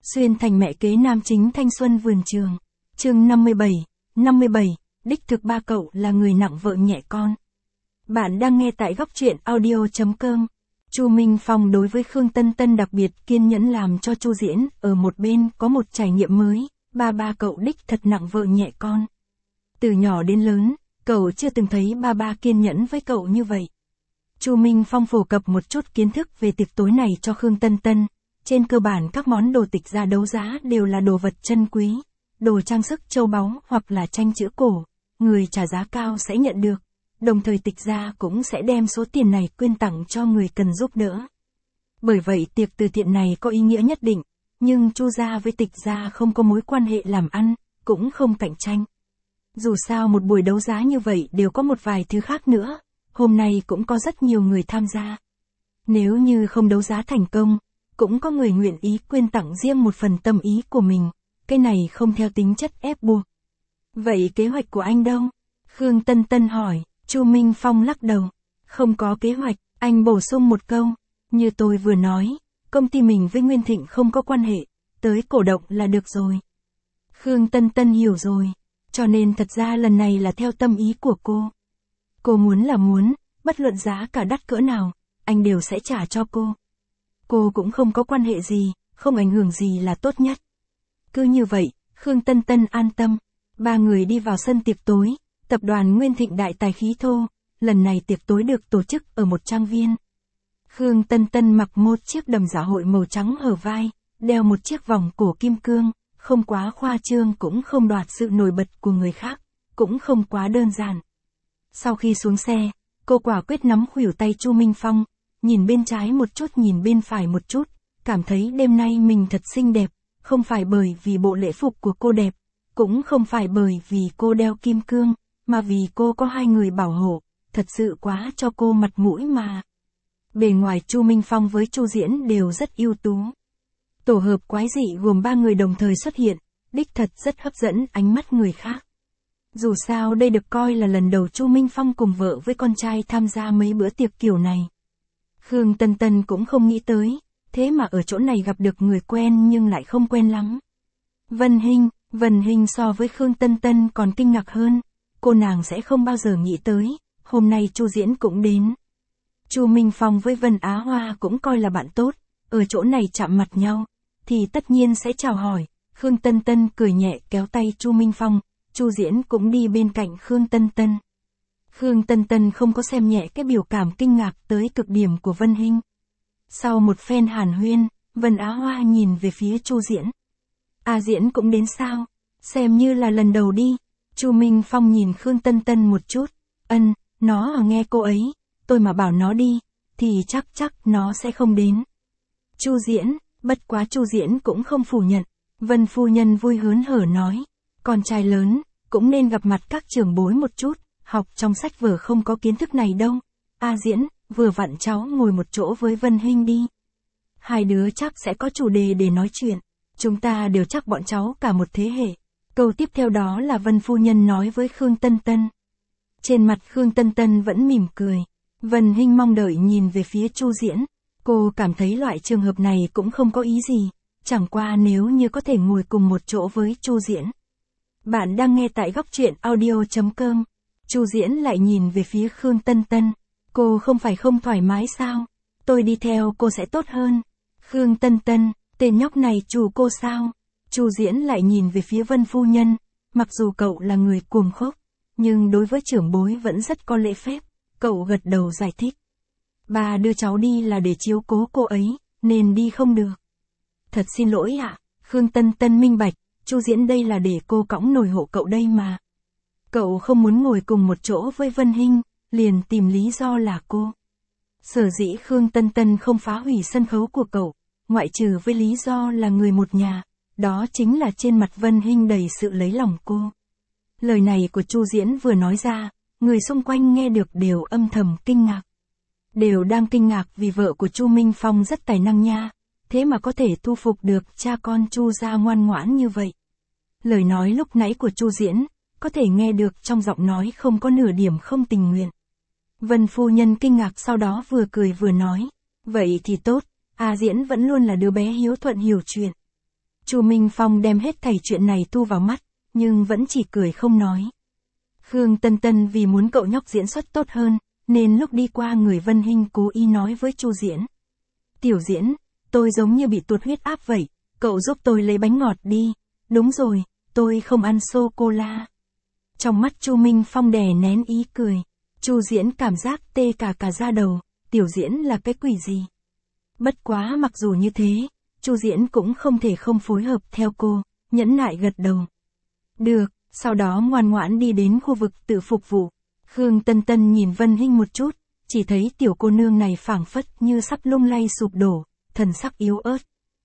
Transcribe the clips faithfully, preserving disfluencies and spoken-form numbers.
Xuyên thành mẹ kế nam chính thanh xuân vườn trường. Chương năm mươi bảy, năm mươi bảy, đích thực ba cậu là người nặng vợ nhẹ con. Bạn đang nghe tại góc truyện audio chấm com. Chu Minh Phong đối với Khương Tân Tân đặc biệt kiên nhẫn làm cho Chu Diễn ở một bên có một trải nghiệm mới, ba ba cậu đích thật nặng vợ nhẹ con. Từ nhỏ đến lớn, cậu chưa từng thấy ba ba kiên nhẫn với cậu như vậy. Chu Minh Phong phổ cập một chút kiến thức về tiệc tối này cho Khương Tân Tân. Trên cơ bản các món đồ tịch ra đấu giá đều là đồ vật chân quý, đồ trang sức châu báu hoặc là tranh chữ cổ, người trả giá cao sẽ nhận được, đồng thời tịch gia cũng sẽ đem số tiền này quyên tặng cho người cần giúp đỡ. Bởi vậy tiệc từ thiện này có ý nghĩa nhất định, nhưng Chu gia với tịch gia không có mối quan hệ làm ăn, cũng không cạnh tranh. Dù sao một buổi đấu giá như vậy đều có một vài thứ khác nữa, hôm nay cũng có rất nhiều người tham gia. Nếu như không đấu giá thành công, cũng có người nguyện ý quyên tặng riêng một phần tâm ý của mình, cái này không theo tính chất ép buộc. Vậy kế hoạch của anh đâu? Khương Tân Tân hỏi. Chu Minh Phong lắc đầu. Không có kế hoạch, anh bổ sung một câu. Như tôi vừa nói, công ty mình với Nguyên Thịnh không có quan hệ, tới cổ động là được rồi. Khương Tân Tân hiểu rồi, cho nên thật ra lần này là theo tâm ý của cô. Cô muốn là muốn, bất luận giá cả đắt cỡ nào, anh đều sẽ trả cho cô. Cô cũng không có quan hệ gì, không ảnh hưởng gì là tốt nhất. Cứ như vậy, Khương Tân Tân an tâm. Ba người đi vào sân tiệc tối, tập đoàn Nguyên Thịnh đại tài khí thô, lần này tiệc tối được tổ chức ở một trang viên. Khương Tân Tân mặc một chiếc đầm dạ hội màu trắng hở vai, đeo một chiếc vòng cổ kim cương, không quá khoa trương cũng không đoạt sự nổi bật của người khác, cũng không quá đơn giản. Sau khi xuống xe, cô quả quyết nắm khuỷu tay Chu Minh Phong, nhìn bên trái một chút nhìn bên phải một chút, cảm thấy đêm nay mình thật xinh đẹp, không phải bởi vì bộ lễ phục của cô đẹp, cũng không phải bởi vì cô đeo kim cương, mà vì cô có hai người bảo hộ, thật sự quá cho cô mặt mũi mà. Bề ngoài Chu Minh Phong với Chu Diễn đều rất ưu tú. Tổ hợp quái dị gồm ba người đồng thời xuất hiện, đích thật rất hấp dẫn ánh mắt người khác. Dù sao đây được coi là lần đầu Chu Minh Phong cùng vợ với con trai tham gia mấy bữa tiệc kiểu này. Khương Tân Tân cũng không nghĩ tới, thế mà ở chỗ này gặp được người quen nhưng lại không quen lắm. Vân Hinh, Vân Hinh so với Khương Tân Tân còn kinh ngạc hơn, cô nàng sẽ không bao giờ nghĩ tới, hôm nay Chu Diễn cũng đến. Chu Minh Phong với Vân Á Hoa cũng coi là bạn tốt, ở chỗ này chạm mặt nhau, thì tất nhiên sẽ chào hỏi. Khương Tân Tân cười nhẹ kéo tay Chu Minh Phong, Chu Diễn cũng đi bên cạnh Khương Tân Tân. Khương Tân Tân không có xem nhẹ cái biểu cảm kinh ngạc tới cực điểm của Vân Hinh. Sau một phen hàn huyên, Vân Á Hoa nhìn về phía Chu Diễn. A Diễn cũng đến sao? Xem như là lần đầu đi. Chu Minh Phong nhìn Khương Tân Tân một chút. Ân, nó ở nghe cô ấy, tôi mà bảo nó đi, thì chắc chắc nó sẽ không đến. Chu Diễn, bất quá Chu Diễn cũng không phủ nhận. Vân phu nhân vui hớn hở nói, con trai lớn, cũng nên gặp mặt các trưởng bối một chút, học trong sách vở không có kiến thức này đâu. A Diễn, vừa vặn cháu ngồi một chỗ với Vân Hinh đi. Hai đứa chắc sẽ có chủ đề để nói chuyện. Chúng ta đều chắc bọn cháu cả một thế hệ. Câu tiếp theo đó là Vân phu nhân nói với Khương Tân Tân. Trên mặt Khương Tân Tân vẫn mỉm cười. Vân Hinh mong đợi nhìn về phía Chu Diễn. Cô cảm thấy loại trường hợp này cũng không có ý gì. Chẳng qua nếu như có thể ngồi cùng một chỗ với Chu Diễn. Bạn đang nghe tại góc truyện audio chấm com. Chu Diễn lại nhìn về phía Khương Tân Tân. Cô không phải không thoải mái sao? Tôi đi theo cô sẽ tốt hơn. Khương Tân Tân, tên nhóc này chủ cô sao? Chu Diễn lại nhìn về phía Vân phu nhân. Mặc dù cậu là người cuồng khốc, nhưng đối với trưởng bối vẫn rất có lễ phép. Cậu gật đầu giải thích. Bà đưa cháu đi là để chiếu cố cô ấy, nên đi không được. Thật xin lỗi ạ. Khương Tân Tân minh bạch, Chu Diễn đây là để cô cõng nồi hộ cậu đây mà. Cậu không muốn ngồi cùng một chỗ với Vân Hinh, liền tìm lý do là cô. Sở dĩ Khương Tân Tân không phá hủy sân khấu của cậu, ngoại trừ với lý do là người một nhà, đó chính là trên mặt Vân Hinh đầy sự lấy lòng cô. Lời này của Chu Diễn vừa nói ra, người xung quanh nghe được đều âm thầm kinh ngạc. Đều đang kinh ngạc vì vợ của Chu Minh Phong rất tài năng nha, thế mà có thể thu phục được cha con Chu gia ngoan ngoãn như vậy. Lời nói lúc nãy của Chu Diễn, có thể nghe được trong giọng nói không có nửa điểm không tình nguyện. Vân phu nhân kinh ngạc sau đó vừa cười vừa nói, vậy thì tốt, A Diễn vẫn luôn là đứa bé hiếu thuận hiểu chuyện. Chu Minh Phong đem hết thảy chuyện này thu vào mắt, nhưng vẫn chỉ cười không nói. Khương Tân Tân vì muốn cậu nhóc diễn xuất tốt hơn, nên lúc đi qua người Vân Hinh cố ý nói với Chu Diễn. Tiểu Diễn, tôi giống như bị tụt huyết áp vậy, cậu giúp tôi lấy bánh ngọt đi. Đúng rồi, tôi không ăn sô-cô-la. Trong mắt Chu Minh Phong đè nén ý cười. Chu Diễn cảm giác tê cả cả da đầu, Tiểu Diễn là cái quỷ gì? Bất quá mặc dù như thế, Chu Diễn cũng không thể không phối hợp theo cô, nhẫn nại gật đầu. Được, sau đó ngoan ngoãn đi đến khu vực tự phục vụ. Khương Tân Tân nhìn Vân Hinh một chút, chỉ thấy tiểu cô nương này phảng phất như sắp lung lay sụp đổ, thần sắc yếu ớt.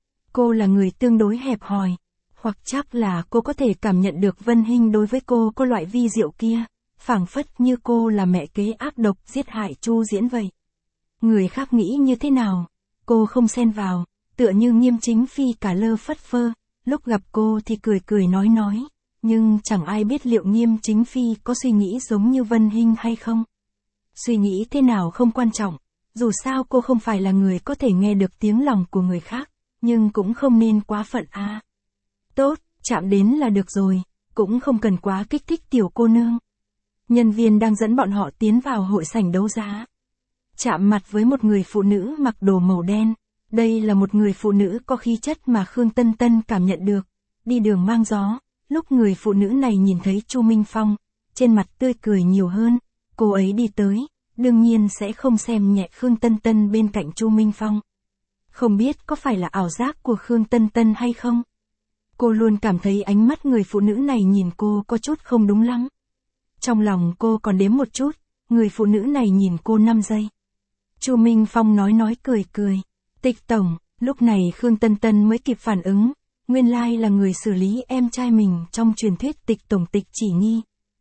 Cô là người tương đối hẹp hòi, hoặc chắc là cô có thể cảm nhận được Vân Hinh đối với cô có loại vi diệu kia, phảng phất như cô là mẹ kế ác độc giết hại Chu Diễn vậy. Người khác nghĩ như thế nào, cô không xen vào, tựa như Nghiêm Chính Phi cả lơ phất phơ, lúc gặp cô thì cười cười nói nói, nhưng chẳng ai biết liệu Nghiêm Chính Phi có suy nghĩ giống như Vân Hinh hay không. Suy nghĩ thế nào không quan trọng, dù sao cô không phải là người có thể nghe được tiếng lòng của người khác, nhưng cũng không nên quá phận a. À. Tốt, chạm đến là được rồi, cũng không cần quá kích thích tiểu cô nương. Nhân viên đang dẫn bọn họ tiến vào hội sảnh đấu giá. Chạm mặt với một người phụ nữ mặc đồ màu đen. Đây là một người phụ nữ có khí chất mà Khương Tân Tân cảm nhận được. Đi đường mang gió, lúc người phụ nữ này nhìn thấy Chu Minh Phong, trên mặt tươi cười nhiều hơn. Cô ấy đi tới, đương nhiên sẽ không xem nhẹ Khương Tân Tân bên cạnh Chu Minh Phong. Không biết có phải là ảo giác của Khương Tân Tân hay không? Cô luôn cảm thấy ánh mắt người phụ nữ này nhìn cô có chút không đúng lắm. Trong lòng cô còn đếm một chút, người phụ nữ này nhìn cô năm giây. Chu Minh Phong nói nói cười cười. Tịch tổng, lúc này Khương Tân Tân mới kịp phản ứng, nguyên lai là người xử lý em trai mình trong truyền thuyết Tịch tổng Tịch Chỉ Nghi.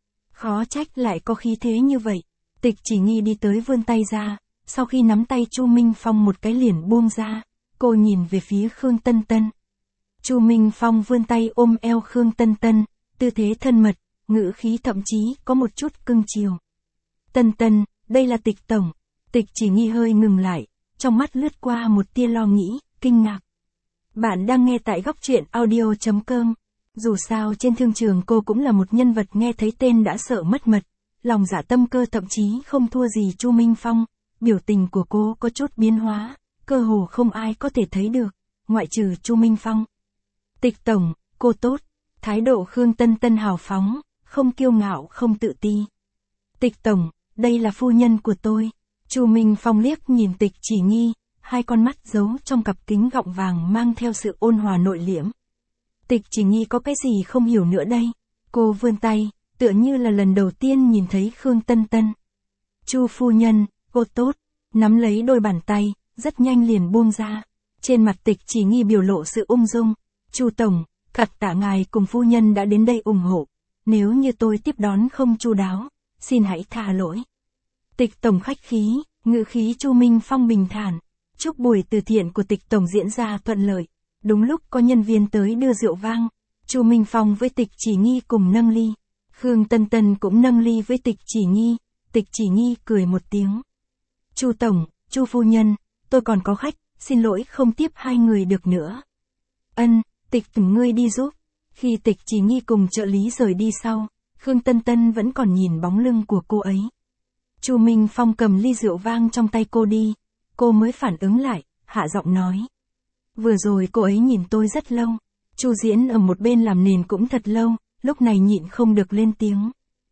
Khó trách lại có khí thế như vậy. Tịch Chỉ Nghi đi tới vươn tay ra, sau khi nắm tay Chu Minh Phong một cái liền buông ra, cô nhìn về phía Khương Tân Tân. Chu Minh Phong vươn tay ôm eo Khương Tân Tân, tư thế thân mật, ngữ khí thậm chí có một chút cưng chiều. Tân Tân, đây là Tịch tổng. Tịch Chỉ Nghi hơi ngừng lại, trong mắt lướt qua một tia lo nghĩ, kinh ngạc. Bạn đang nghe tại góc truyện audio chấm com. Dù sao trên thương trường cô cũng là một nhân vật nghe thấy tên đã sợ mất mật, lòng dạ tâm cơ thậm chí không thua gì Chu Minh Phong, biểu tình của cô có chút biến hóa, cơ hồ không ai có thể thấy được, ngoại trừ Chu Minh Phong. Tịch tổng, cô tốt, thái độ Khương Tân Tân hào phóng, không kiêu ngạo không tự ti. Tịch tổng, đây là phu nhân của tôi. Chu Minh Phong liếc nhìn Tịch Chỉ Nghi, hai con mắt giấu trong cặp kính gọng vàng mang theo sự ôn hòa nội liễm. Tịch Chỉ Nghi có cái gì không hiểu nữa đây? Cô vươn tay, tựa như là lần đầu tiên nhìn thấy Khương Tân Tân. Chu phu nhân, cô tốt, nắm lấy đôi bàn tay, rất nhanh liền buông ra. Trên mặt Tịch Chỉ Nghi biểu lộ sự ung dung. Chu tổng, cảm tạ ngài cùng phu nhân đã đến đây ủng hộ. Nếu như tôi tiếp đón không chu đáo, xin hãy tha lỗi. Tịch tổng khách khí, ngữ khí Chu Minh Phong bình thản. Chúc buổi từ thiện của Tịch tổng diễn ra thuận lợi. Đúng lúc có nhân viên tới đưa rượu vang, Chu Minh Phong với Tịch Chỉ Nghi cùng nâng ly. Khương Tân Tân cũng nâng ly với Tịch Chỉ Nghi. Tịch Chỉ Nghi cười một tiếng. Chu tổng, Chu phu nhân, tôi còn có khách, xin lỗi không tiếp hai người được nữa. Ân, Tịch tổng ngươi đi giúp. Khi Tịch Chỉ Nghi cùng trợ lý rời đi sau, Khương Tân Tân vẫn còn nhìn bóng lưng của cô ấy. Chu Minh Phong cầm ly rượu vang trong tay cô đi, cô mới phản ứng lại, hạ giọng nói. Vừa rồi cô ấy nhìn tôi rất lâu, Chu Diễn ở một bên làm nền cũng thật lâu, lúc này nhịn không được lên tiếng.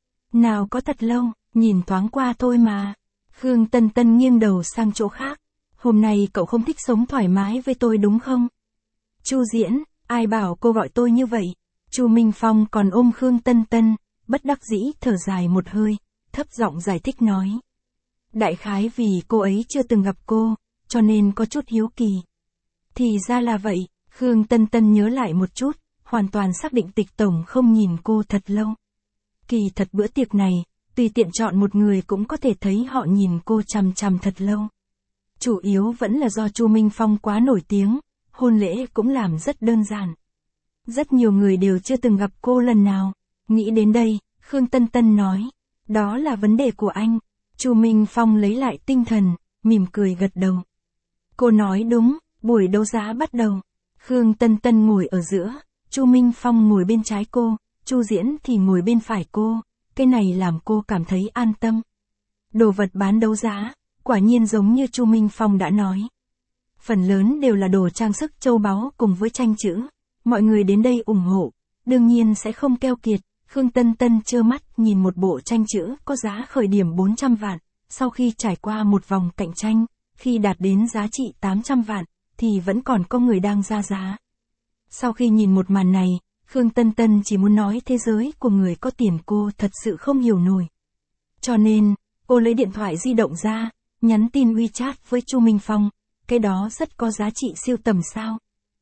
Nào có thật lâu, nhìn thoáng qua thôi mà. Khương Tân Tân nghiêng đầu sang chỗ khác. Hôm nay cậu không thích sống thoải mái với tôi đúng không? Chu Diễn, ai bảo cô gọi tôi như vậy? Chu Minh Phong còn ôm Khương Tân Tân, bất đắc dĩ thở dài một hơi, thấp giọng giải thích nói. Đại khái vì cô ấy chưa từng gặp cô, cho nên có chút hiếu kỳ. Thì ra là vậy, Khương Tân Tân nhớ lại một chút, hoàn toàn xác định Tịch tổng không nhìn cô thật lâu. Kỳ thật bữa tiệc này, tùy tiện chọn một người cũng có thể thấy họ nhìn cô chằm chằm thật lâu. Chủ yếu vẫn là do Chu Minh Phong quá nổi tiếng, hôn lễ cũng làm rất đơn giản. Rất nhiều người đều chưa từng gặp cô lần nào. Nghĩ đến đây, Khương Tân Tân nói, đó là vấn đề của anh. Chu Minh Phong lấy lại tinh thần, mỉm cười gật đầu. Cô nói đúng, buổi đấu giá bắt đầu. Khương Tân Tân ngồi ở giữa, Chu Minh Phong ngồi bên trái cô, Chu Diễn thì ngồi bên phải cô, cái này làm cô cảm thấy an tâm. Đồ vật bán đấu giá, quả nhiên giống như Chu Minh Phong đã nói. Phần lớn đều là đồ trang sức châu báu cùng với tranh chữ, mọi người đến đây ủng hộ, đương nhiên sẽ không keo kiệt. Khương Tân Tân trơ mắt nhìn một bộ tranh chữ có giá khởi điểm bốn trăm vạn, sau khi trải qua một vòng cạnh tranh, khi đạt đến giá trị tám trăm vạn, thì vẫn còn có người đang ra giá. Sau khi nhìn một màn này, Khương Tân Tân chỉ muốn nói thế giới của người có tiền cô thật sự không hiểu nổi. Cho nên, cô lấy điện thoại di động ra, nhắn tin WeChat với Chu Minh Phong, cái đó rất có giá trị siêu tầm sao.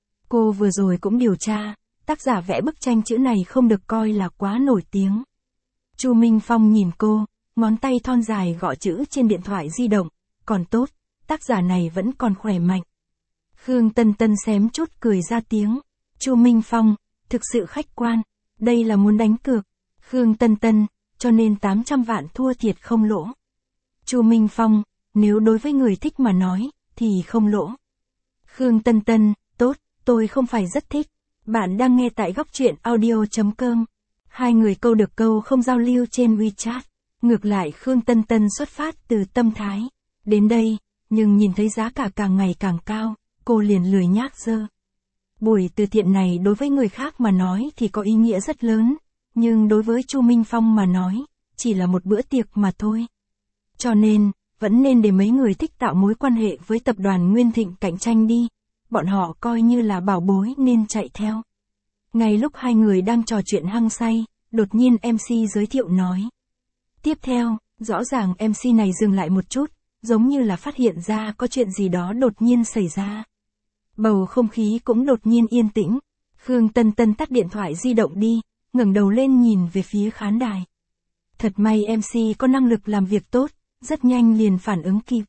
Cô vừa rồi cũng điều tra, tác giả vẽ bức tranh chữ này không được coi là quá nổi tiếng. Chu Minh Phong nhìn cô, ngón tay thon dài gõ chữ trên điện thoại di động, còn tốt, tác giả này vẫn còn khỏe mạnh. Khương Tân Tân xém chút cười ra tiếng. Chu Minh Phong, thực sự khách quan, đây là muốn đánh cược. Khương Tân Tân, cho nên tám trăm vạn thua thiệt không lỗ. Chu Minh Phong, nếu đối với người thích mà nói, thì không lỗ. Khương Tân Tân, tốt, tôi không phải rất thích. Bạn đang nghe tại góc truyện audio chấm com. Hai người câu được câu không giao lưu trên WeChat. Ngược lại Khương Tân Tân xuất phát từ tâm thái. Đến đây, nhưng nhìn thấy giá cả càng ngày càng cao, cô liền lười nhác dơ. Buổi từ thiện này đối với người khác mà nói thì có ý nghĩa rất lớn, nhưng đối với Chu Minh Phong mà nói, chỉ là một bữa tiệc mà thôi. Cho nên, vẫn nên để mấy người thích tạo mối quan hệ với tập đoàn Nguyên Thịnh cạnh tranh đi, bọn họ coi như là bảo bối nên chạy theo. Ngay lúc hai người đang trò chuyện hăng say, đột nhiên em xê giới thiệu nói. Tiếp theo, rõ ràng em xê này dừng lại một chút, giống như là phát hiện ra có chuyện gì đó đột nhiên xảy ra. Bầu không khí cũng đột nhiên yên tĩnh. Khương Tân Tân tắt điện thoại di động đi, ngẩng đầu lên nhìn về phía khán đài. Thật may em xê có năng lực làm việc tốt, rất nhanh liền phản ứng kịp.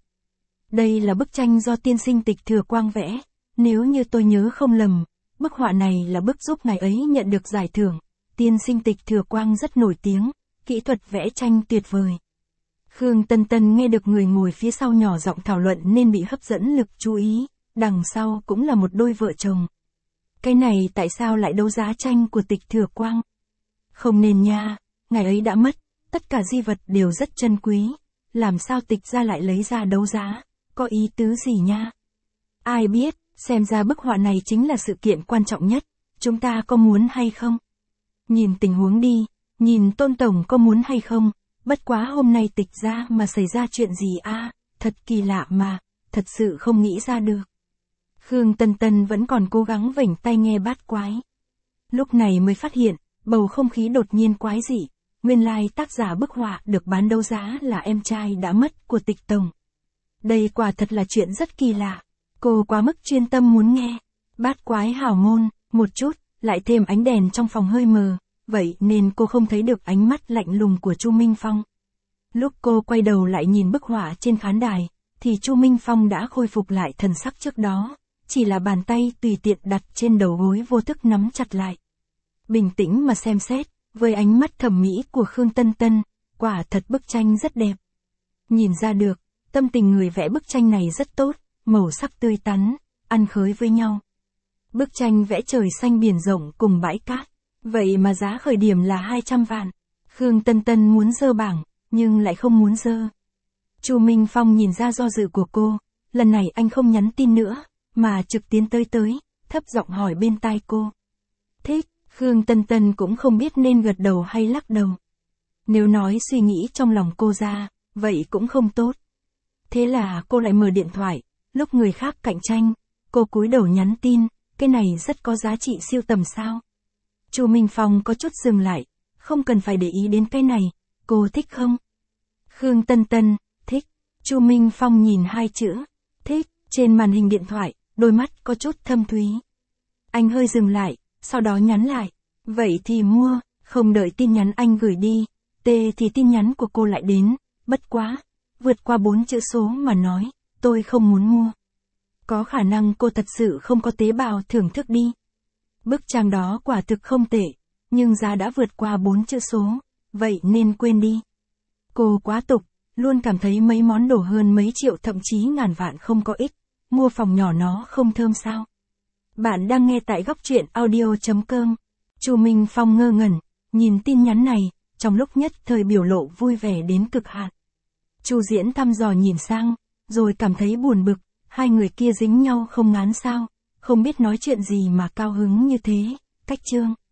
Đây là bức tranh do tiên sinh Tịch Thừa Quang vẽ, nếu như tôi nhớ không lầm, bức họa này là bức giúp ngài ấy nhận được giải thưởng. Tiên sinh Tịch Thừa Quang rất nổi tiếng, kỹ thuật vẽ tranh tuyệt vời. Khương Tân Tân nghe được người ngồi phía sau nhỏ giọng thảo luận nên bị hấp dẫn lực chú ý, đằng sau cũng là một đôi vợ chồng. Cái này tại sao lại đấu giá tranh của Tịch Thừa Quang? Không nên nha, ngài ấy đã mất, tất cả di vật đều rất chân quý, làm sao Tịch gia lại lấy ra đấu giá, có ý tứ gì nha? Ai biết, xem ra bức họa này chính là sự kiện quan trọng nhất, chúng ta có muốn hay không? Nhìn tình huống đi, nhìn Tôn Tổng có muốn hay không, bất quá hôm nay Tịch gia mà xảy ra chuyện gì a, thật kỳ lạ mà, thật sự không nghĩ ra được. Khương Tân Tân vẫn còn cố gắng vểnh tay nghe bát quái. Lúc này mới phát hiện, bầu không khí đột nhiên quái dị, nguyên lai tác giả bức họa được bán đấu giá là em trai đã mất của Tịch Tổng. Đây quả thật là chuyện rất kỳ lạ, cô quá mức chuyên tâm muốn nghe. Bát quái hảo môn, một chút, lại thêm ánh đèn trong phòng hơi mờ, vậy nên cô không thấy được ánh mắt lạnh lùng của Chu Minh Phong. Lúc cô quay đầu lại nhìn bức họa trên khán đài, thì Chu Minh Phong đã khôi phục lại thần sắc trước đó, chỉ là bàn tay tùy tiện đặt trên đầu gối vô thức nắm chặt lại. Bình tĩnh mà xem xét, với ánh mắt thẩm mỹ của Khương Tân Tân, quả thật bức tranh rất đẹp. Nhìn ra được, tâm tình người vẽ bức tranh này rất tốt, màu sắc tươi tắn, ăn khớp với nhau. Bức tranh vẽ trời xanh biển rộng cùng bãi cát, vậy mà giá khởi điểm là hai trăm vạn. Khương Tân Tân muốn dơ bảng, nhưng lại không muốn dơ. Chu Minh Phong nhìn ra do dự của cô, lần này anh không nhắn tin nữa, mà trực tiến tới tới, thấp giọng hỏi bên tai cô. Thích, Khương Tân Tân cũng không biết nên gật đầu hay lắc đầu. Nếu nói suy nghĩ trong lòng cô ra, vậy cũng không tốt. Thế là cô lại mở điện thoại, lúc người khác cạnh tranh, cô cúi đầu nhắn tin, cái này rất có giá trị siêu tầm sao. Chu Minh Phong có chút dừng lại, không cần phải để ý đến cái này, cô thích không? Khương Tân Tân, thích. Chu Minh Phong nhìn hai chữ, thích, trên màn hình điện thoại, đôi mắt có chút thâm thúy. Anh hơi dừng lại, sau đó nhắn lại, vậy thì mua, không đợi tin nhắn anh gửi đi, tê thì tin nhắn của cô lại đến, bất quá, vượt qua bốn chữ số mà nói, tôi không muốn mua. Có khả năng cô thật sự không có tế bào thưởng thức đi. Bức tranh đó quả thực không tệ, nhưng giá đã vượt qua bốn chữ số, vậy nên quên đi. Cô quá tục, luôn cảm thấy mấy món đồ hơn mấy triệu thậm chí ngàn vạn không có ích, mua phòng nhỏ nó không thơm sao. Bạn đang nghe tại góc truyện audio.com. Chu Minh Phong ngơ ngẩn, nhìn tin nhắn này, trong lúc nhất thời biểu lộ vui vẻ đến cực hạn. Chu Diễn thăm dò nhìn sang, rồi cảm thấy buồn bực, hai người kia dính nhau không ngán sao, không biết nói chuyện gì mà cao hứng như thế, cách chương.